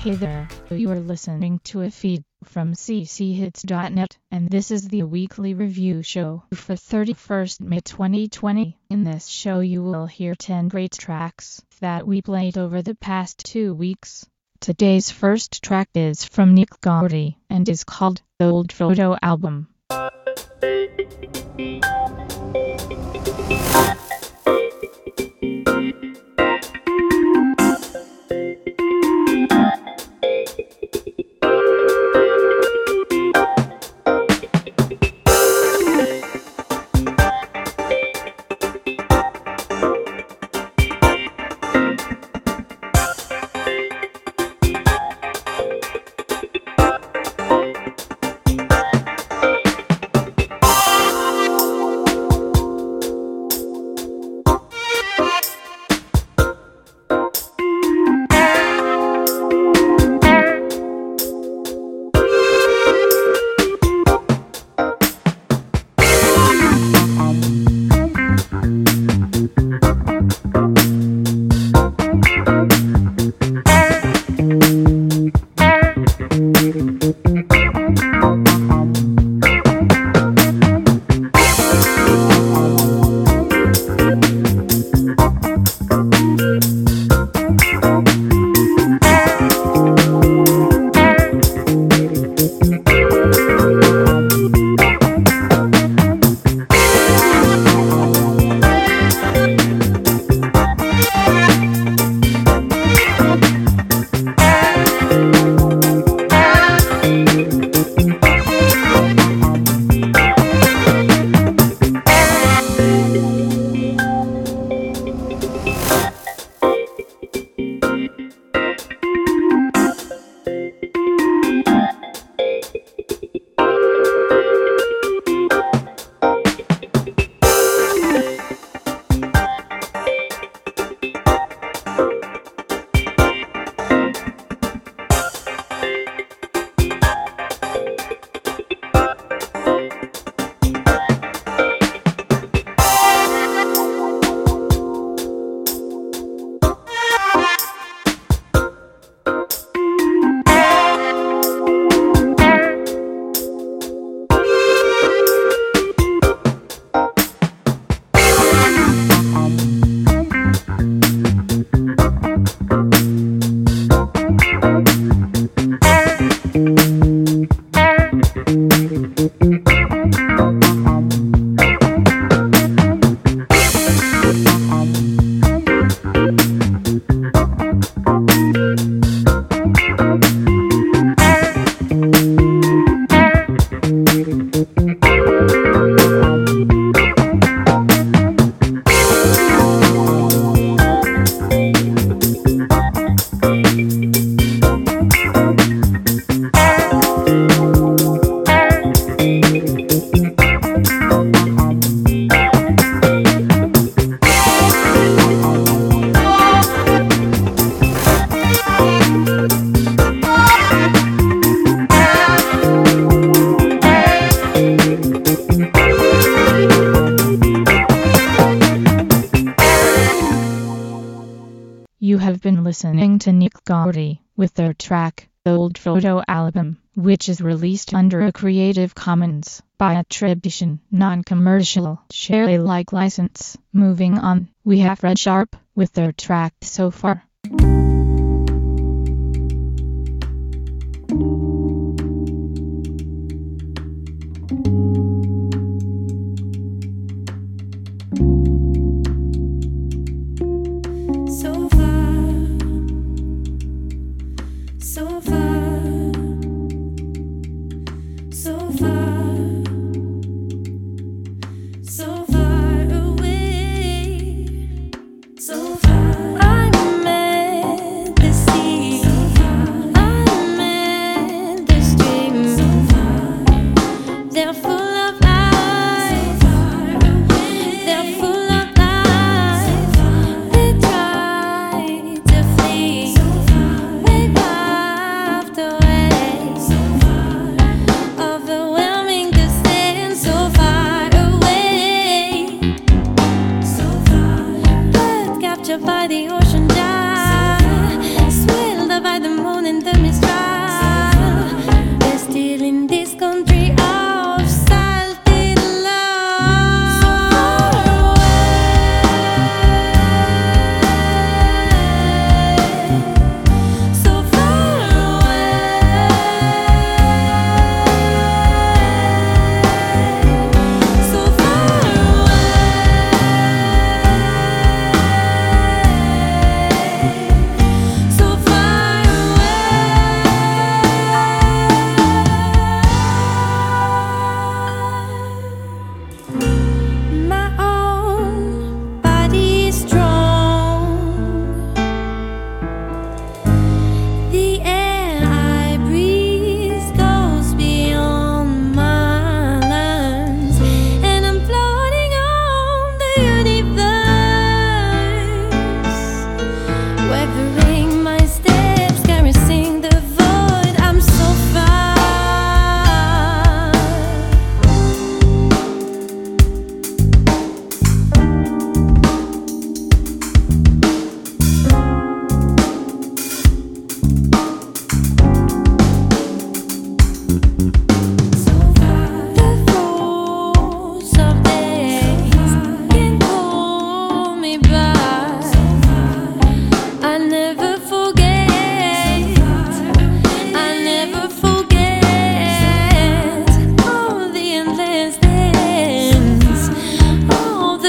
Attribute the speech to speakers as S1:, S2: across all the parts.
S1: Hey there, you are listening to a feed from cchits.net, and this is the weekly review show for 31st May 2020. In this show you will hear 10 great tracks that we played over the past 2 weeks. Today's first track is from Nick Gardy and is called The Old Photo Album. You have been listening to Nick Gardy with their track, The Old Photo Album, which is released under a Creative Commons by attribution, non-commercial, share Alike license. Moving on, we have Red Sharp with their track So Far.
S2: So far, so far, so far, so far away, so far. I'm at the sea, so far. I'm at the stream, so far. They're full of lies, so far away. They're full of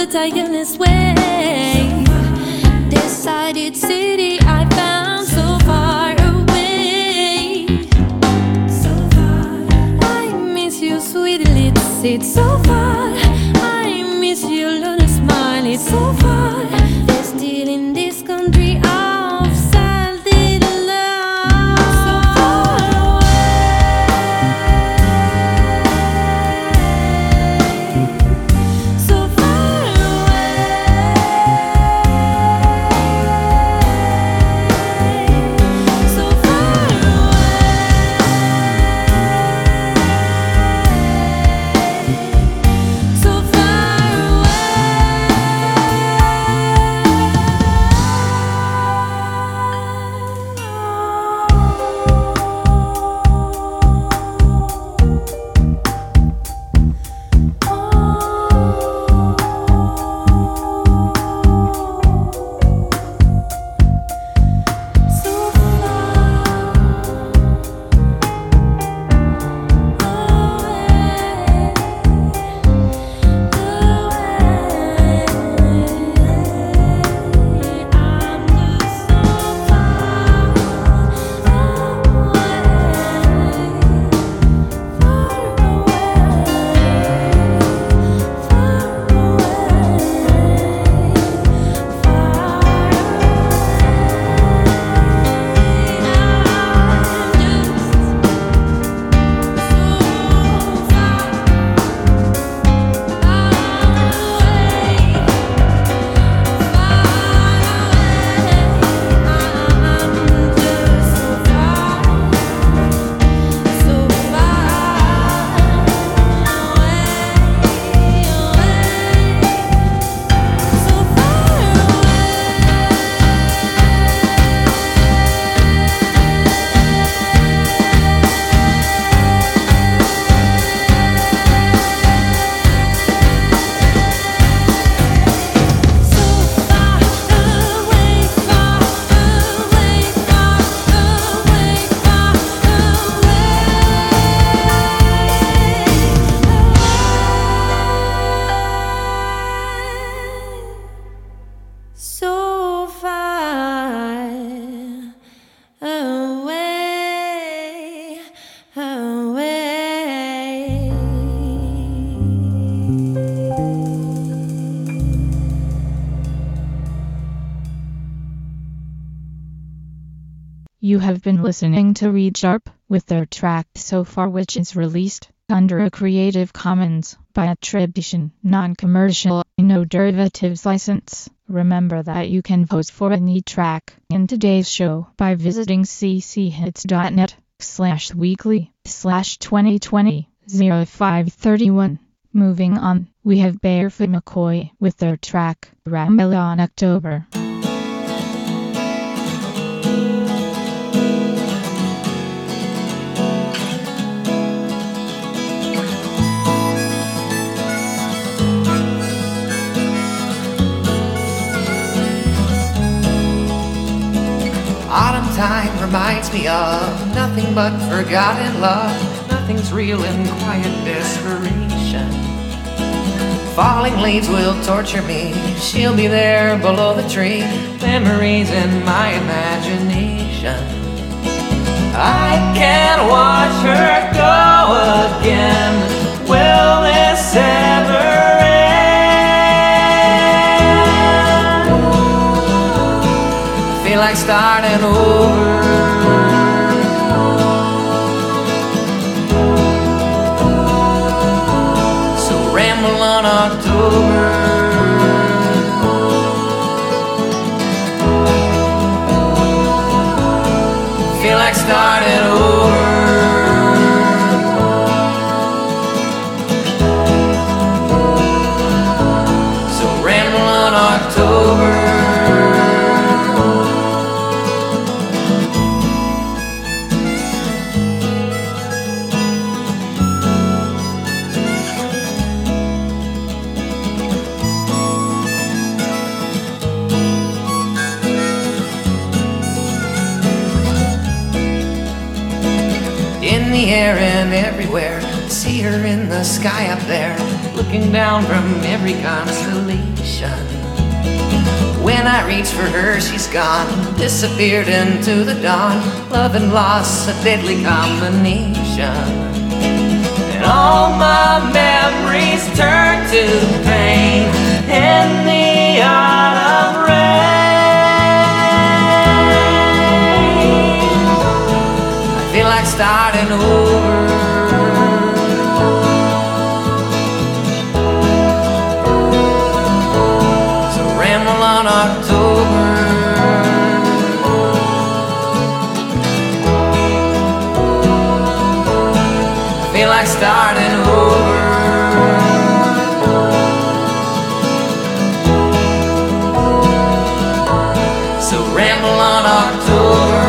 S2: tireless way. Decided city I found so far away. So far. I miss you, sweet lips, it's so far. I miss your little smile, it's so far. They're still in this country of salted love. So far away. So far away. So far away. So far away, away.
S1: You have been listening to Reed Sharp with their track So Far, which is released under a Creative Commons by attribution, non-commercial, no derivatives license. Remember that you can vote for any track in today's show by visiting cchits.net/weekly/2020-0531. Moving on, we have Barefoot McCoy with their track Ramadan October.
S3: Autumn time reminds me of nothing but forgotten love. Nothing's real in quiet desperation. Falling leaves will torture me. She'll be there below the tree. Memories in my imagination. I can't watch her go again. Will this ever end? Feel like starting over. So ramble on October. Feel like starting over. So ramble on October. In the air and everywhere, see her in the sky up there. Look looking down from every constellation. When I reach for her, she's gone, disappeared into the dawn. Love and loss, a deadly combination. And all my memories turn to pain in the autumn rain. I feel like starting over. So ramble on October. I feel like starting over. So ramble on October.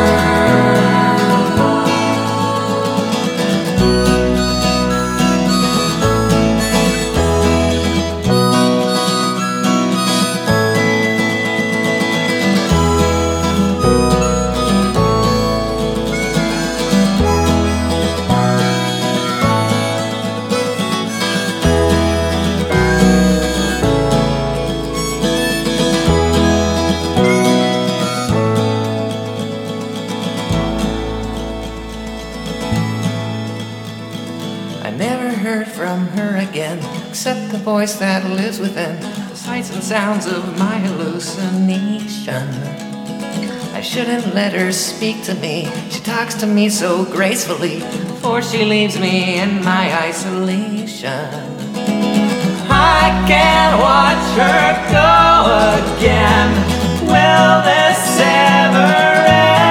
S3: I never heard from her again, except the voice that lives within, the sights and sounds of my hallucination. I shouldn't let her speak to me, she talks to me so gracefully, before she leaves me in my isolation. I can't watch her go again, will this ever end?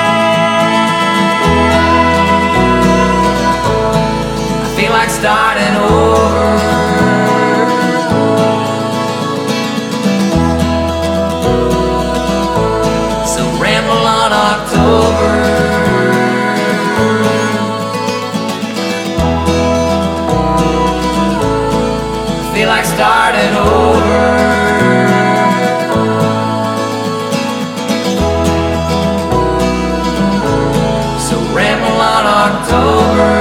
S3: Like starting over. So ramble on October. Feel like starting over. So ramble on October.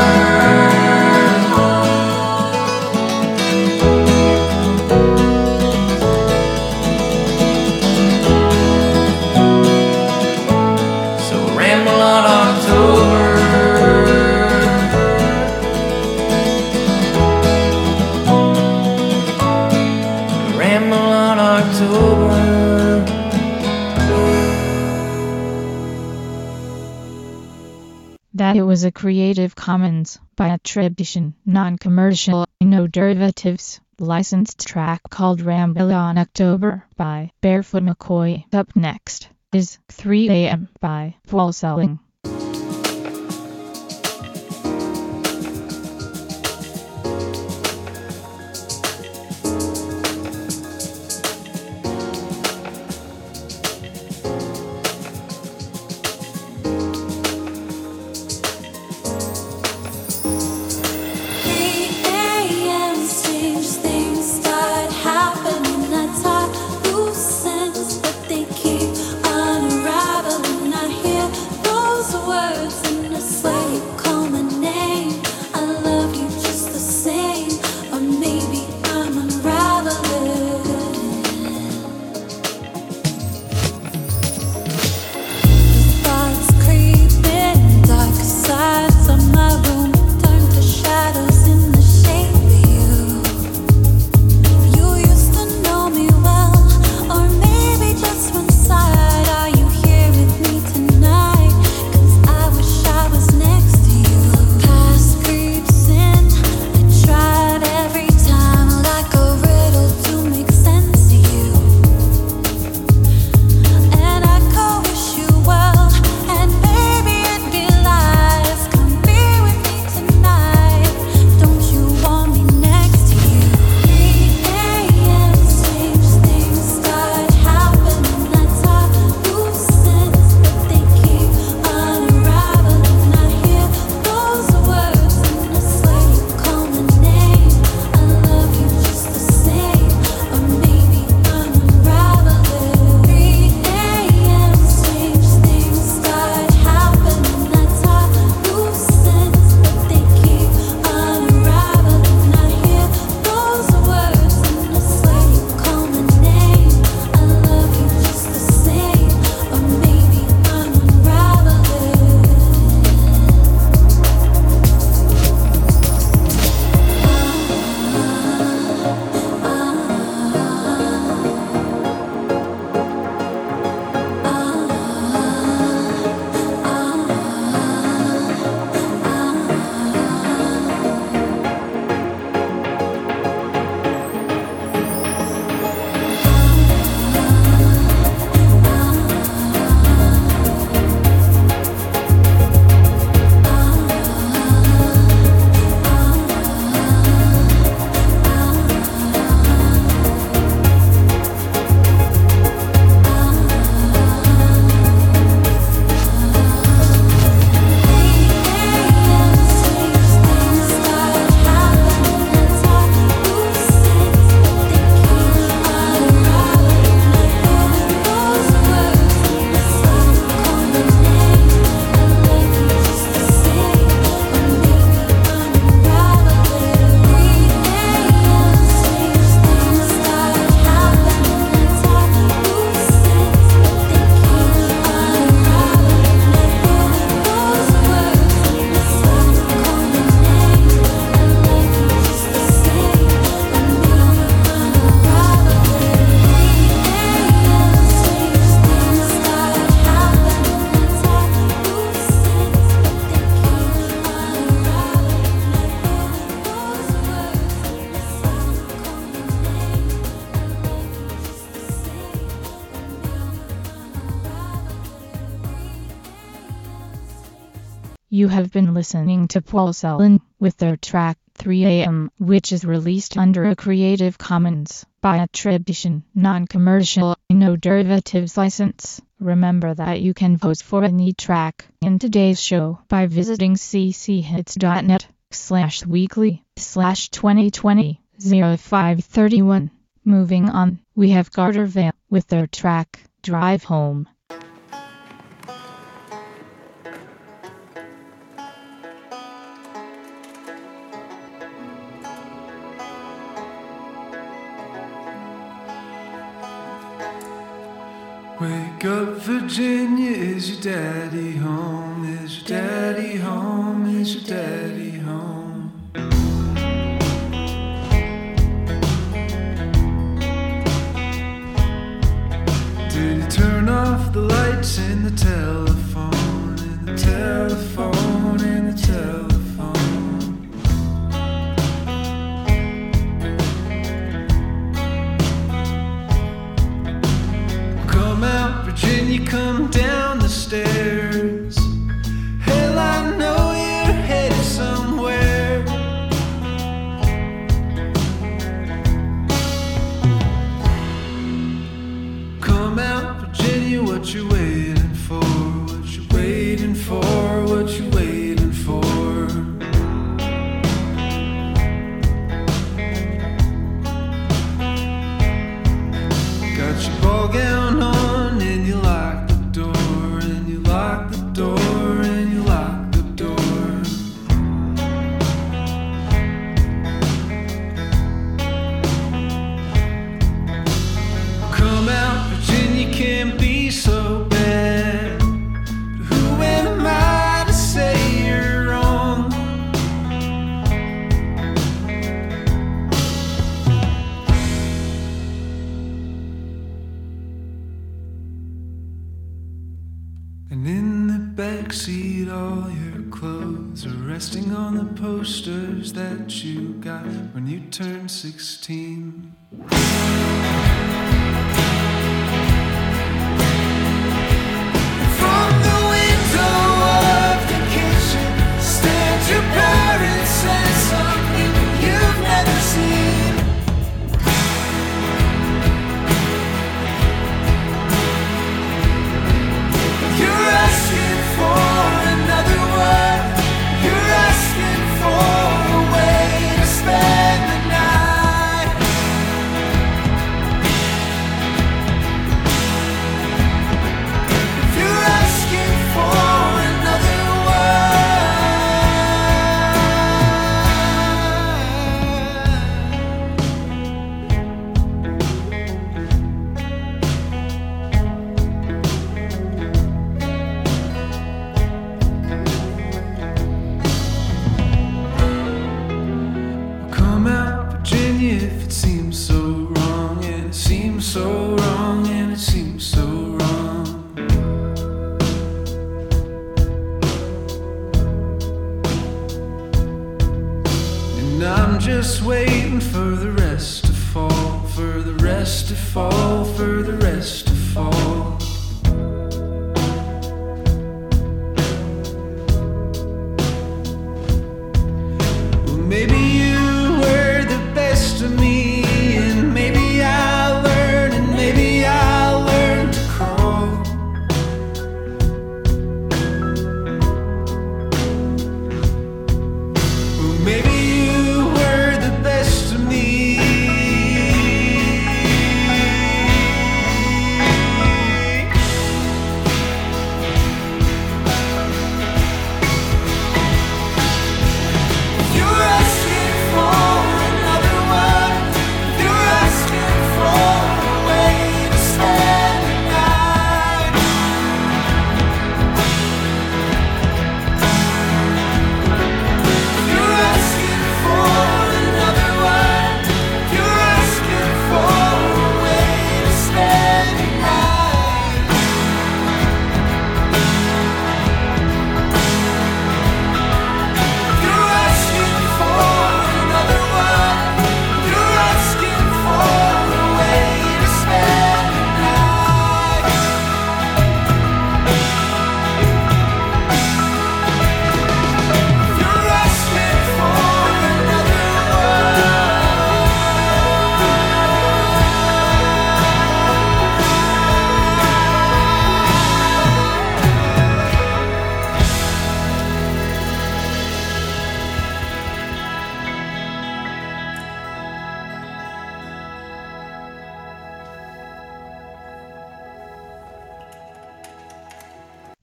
S1: That it was a Creative Commons by attribution, non-commercial, no derivatives, licensed track called Ramble on October by Barefoot McCoy. Up next is 3 AM by Paul Selling.
S2: Loose ends, but they keep unraveling. I hear those
S1: You have been listening to Paul Celan with their track 3 AM, which is released under a Creative Commons by attribution, non-commercial, no derivatives license. Remember that you can vote for any track in today's show by visiting cchits.net/weekly/2020-0531. Moving on, we have Carter Vale with their track Drive Home.
S4: Wake up, Virginia, is your daddy home? Is your daddy home? Is your daddy home? Did he turn off the lights in the telephone? In the telephone, in the telephone? Virginia, come down the stairs. Hell, I know you're headed somewhere. Come out, Virginia, what you waiting for? What you waiting for? What you waiting for? Got your ball gown on. And in the backseat, all your clothes are resting on the posters that you got when you turned 16. From the window of the kitchen stands your parents and something you've never seen. You're asking for another word. You're asking for a way to spend the night. You're asking for another if it seems so wrong, and it seems so wrong, and it seems so wrong. And I'm just waiting for the rest to fall, for the rest to fall, for the rest to fall. Well, maybe you were the best of me, and maybe I'll learn, and maybe I'll learn to crawl. Well, maybe you were the best of me.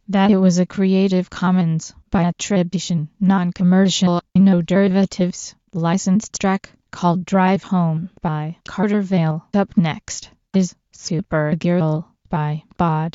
S1: That it was a Creative Commons by attribution, non-commercial, no derivatives, licensed track called Drive Home by Carter Vale. Up next is Supergirl by Bod.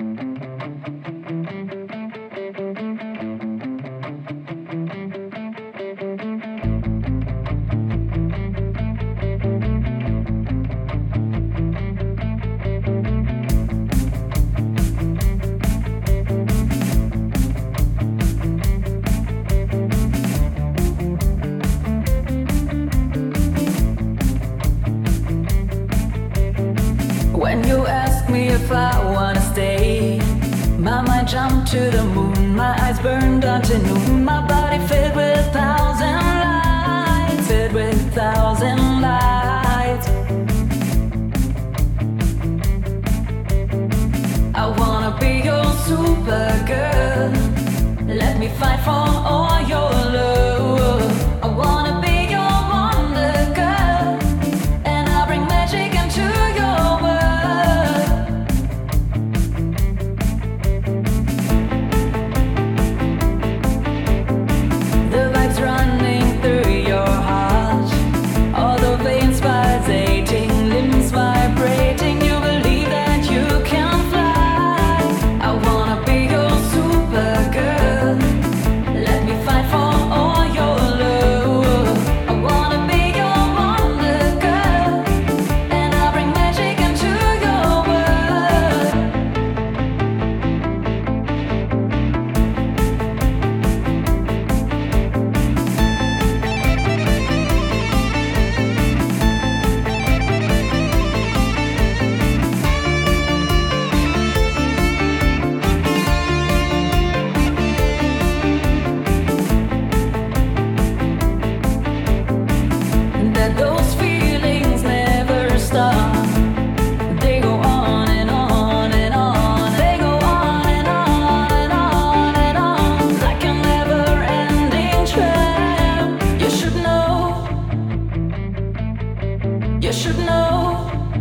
S5: When you ask me if I wanna stay, my mind jumped to the moon, my eyes burned until noon, my body filled with thousand lights, filled with thousand lights. I wanna be your Supergirl, let me fight for all your love. I wanna be your Wonder Girl, and I'll bring magic into your world. The vibes running through your heart, all the veins pulsating, limbs vibrating. You believe that you can fly. I wanna be your Supergirl, let me fight for all your love. I wanna be your Wonder Girl, and I'll bring magic into your world. That those feelings never stop. They go on and on and on. They go on and on and on and on, like a never-ending trail. You should know. You should know.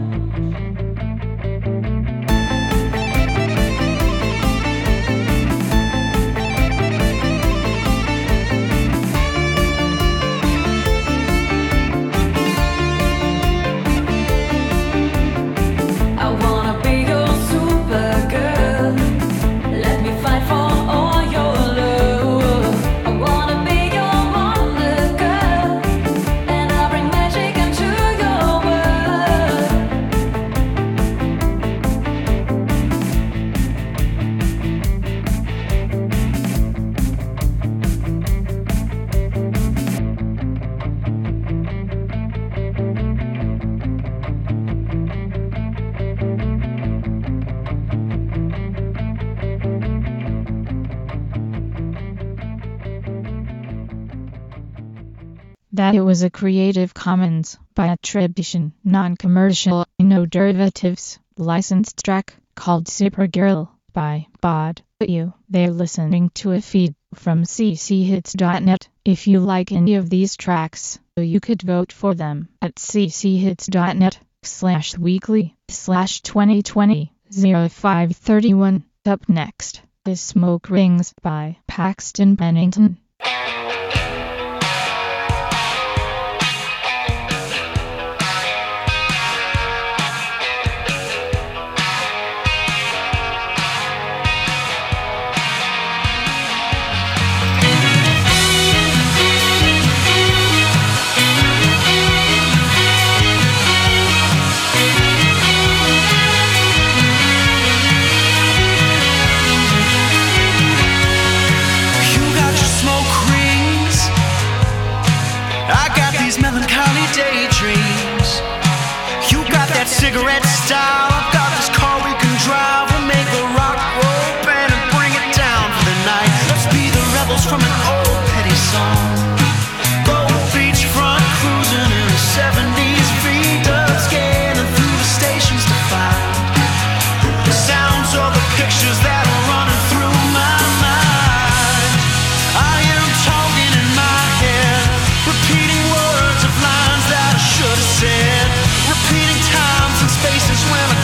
S5: I wanna be your Supergirl, let me fight for all your love. I wanna be your Wonder Girl, and I'll bring magic into your world.
S1: That it was a Creative Commons by attribution, non-commercial, no derivatives, licensed track called Supergirl by Bod. They're listening to a feed from cchits.net. If you like any of these tracks, you could vote for them at cchits.net/weekly/2020-0531. Up next is Smoke Rings by Paxton Pennington.
S6: You got your smoke rings, I got these melancholy daydreams. You got that cigarette style, I've got this car we can drive. We'll make a rock roll band and bring it down for the night. Let's be the rebels from an old petty song. Go beachfront cruising in the 70s, V-dubs scanning through the stations to find the sounds of the pictures that are running through my mind. I am talking in my head, repeating words of lines that I should have said, repeating times and spaces when I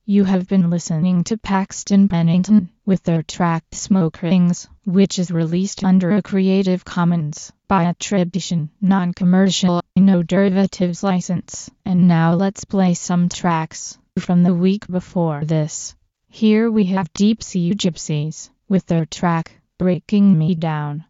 S1: You have been listening to Paxton Pennington with their track Smoke Rings, which is released under a Creative Commons by attribution, non-commercial, no derivatives license. And now let's play some tracks from the week before this. Here we have Deep Sea Gypsies with their track Breaking Me Down.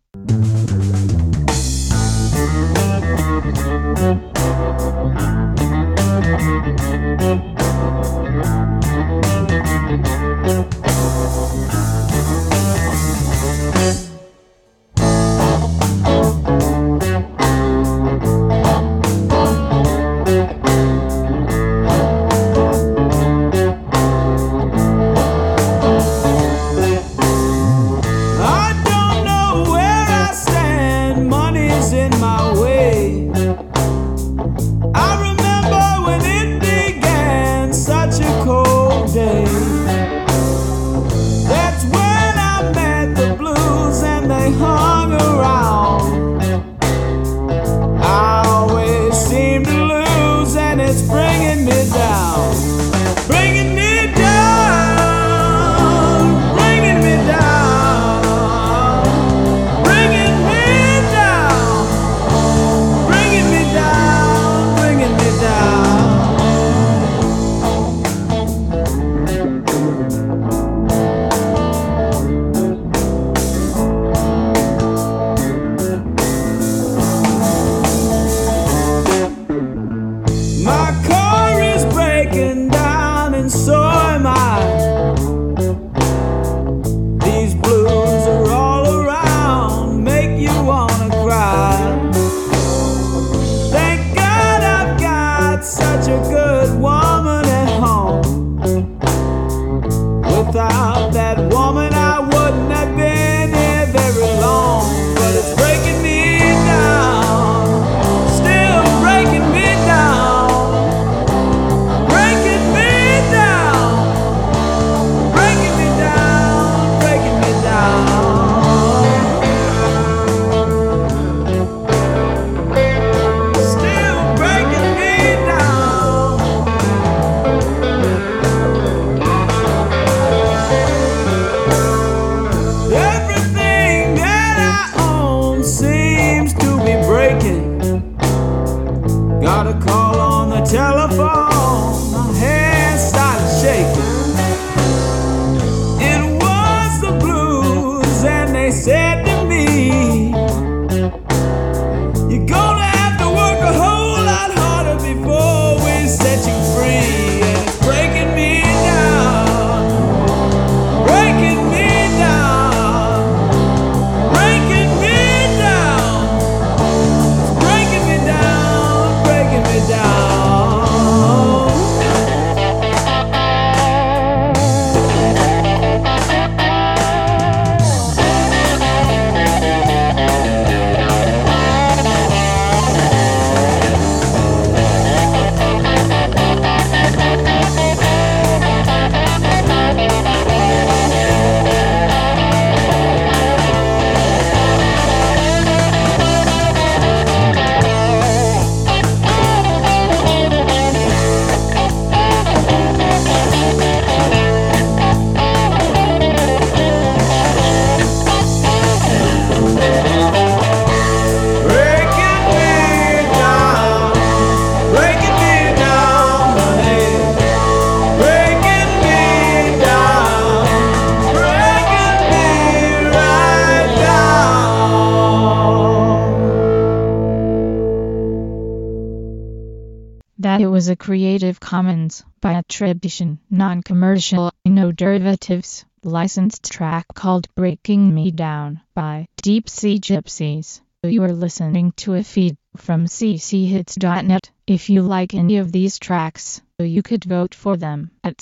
S1: It was a Creative Commons by attribution, non-commercial, no derivatives, licensed track called Breaking Me Down by Deep Sea Gypsies. You are listening to a feed from cchits.net. If you like any of these tracks, you could vote for them at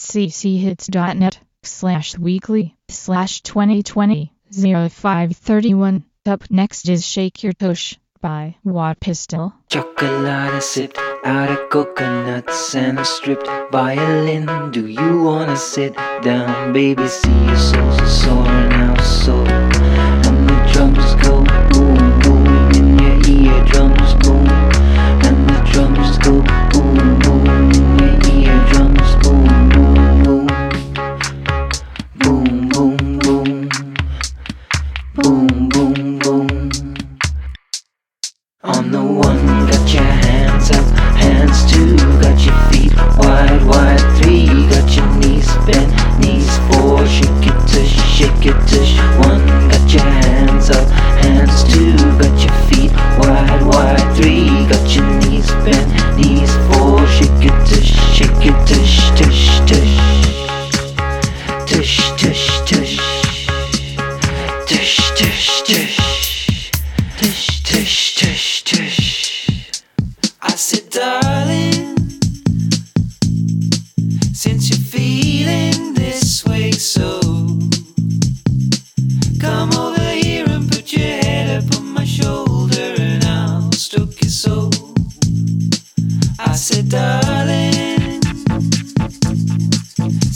S1: cchits.net/weekly/2020-0531. Up next is Shake Your Tush by Watt Pistol.
S7: Chocolate sipped out of coconuts and a stripped violin. Do you wanna sit down, baby? See your soul's soaring out so. And the drums go boom, boom in your eardrums, boom. And the drums go boom, boom in your eardrums, boom, boom, boom.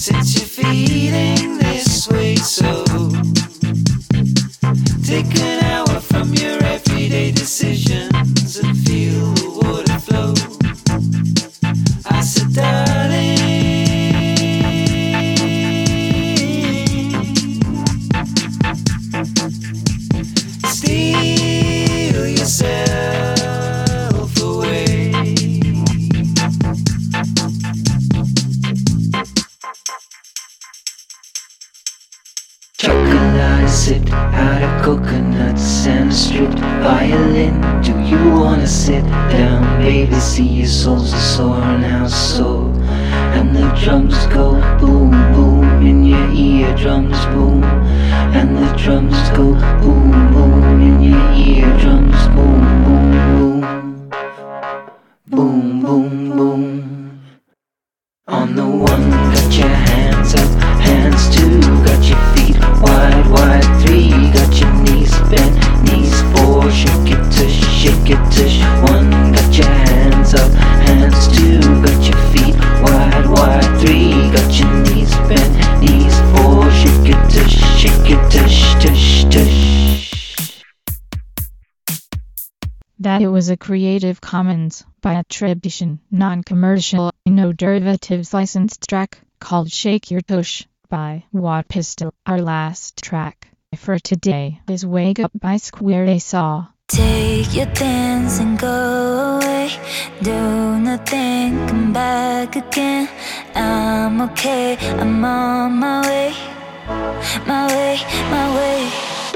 S6: Since you're feeling this way, so take an hour from your everyday decisions and feel the water flow. I said, darling, steal yourself away.
S7: Chocolate sipped out of coconuts and a stripped violin. Do you wanna sit down, baby? See your soul's a sore now, so. And the drums go boom, boom in your eardrums, boom. And the drums go boom, boom in your eardrums, boom, boom, boom. Boom, boom, boom. On the one, got your hands up, hands two, got your feet wide, wide, three, got your knees bent, knees four, shake it tush, one, got your hands up, hands two, got your feet wide, wide, three, got your knees bent, knees four, shake it tush, tush, tush.
S1: That it was a Creative Commons by attribution, non-commercial, no derivatives licensed track called Shake Your Tush by Watt Pistol. Our last track for today is Wake Up by Square A Saw.
S2: Take your things and go away. Do nothing, come back again. I'm okay, I'm on my way. My way, my way.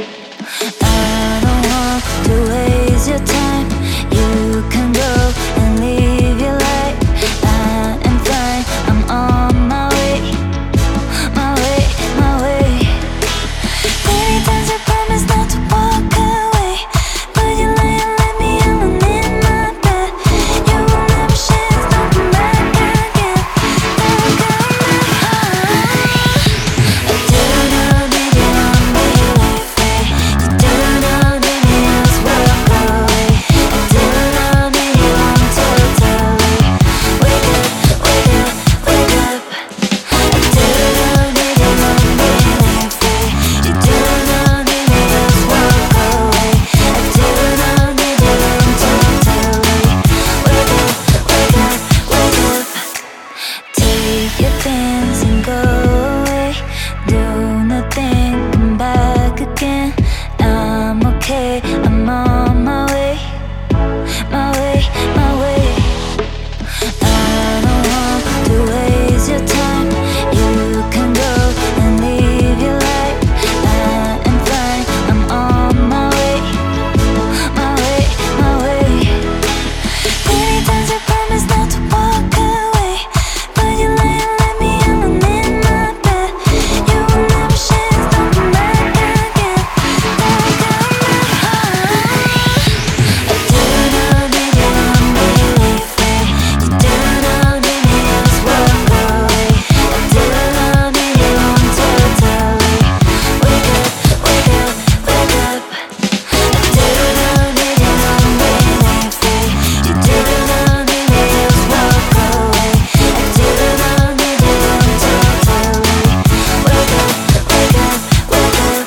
S2: I don't want to waste your time. You can go and live your life. I am fine, I'm on my way. My way, my way. Many times I promise not to walk away, but you lie and let me alone in my bed. You will never change, don't come back again. Don't come back home. I do not need you on me like that. You do not need me else walk away. I do not need you on totally. Wake up, wake up, wake up. I do not need you on me like that. You do not need me else walk away. I do not need you on totally. Wake up, wake up, wake up. Take your things and go away. Do nothing, come back again. I'm okay, I'm on my way. My way, my way. I don't want to waste your time. You can go and live your life. I am fine, I'm on my way. My way, my way. Many times I promise not to walk away, but you lie and let me alone in my bed. You will never change, don't come back again. Don't come back home. I do not need you on me like that. You do not need me else walk away. I do not need you on totally. Wake up, wake up, wake up. I do not need you on me like that. You do not need me else walk away. I do not need you on totally. Wake up, wake up, wake up.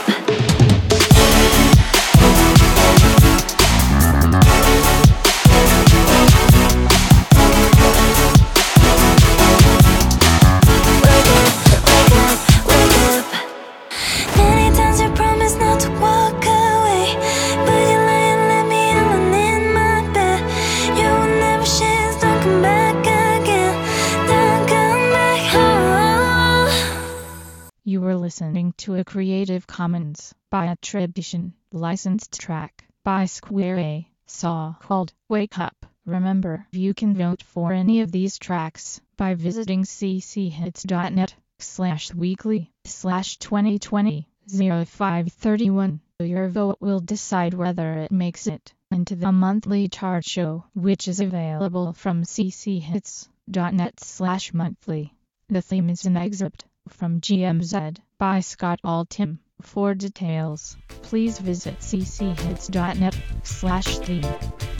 S2: Many times I promise not to walk away, but you lie and let me alone in my bed. You will never change, don't come back again. Don't come back home.
S1: You were listening to a Creative Commons by attribution, licensed track by Square A Saw called Wake Up. Remember, you can vote for any of these tracks by visiting cchits.net/weekly/2020-0531. Your vote will decide whether it makes it into the monthly chart show, which is available from cchits.net/monthly. The theme is an excerpt from GMZ by Scott Altham. For details, please visit cchits.net/theme.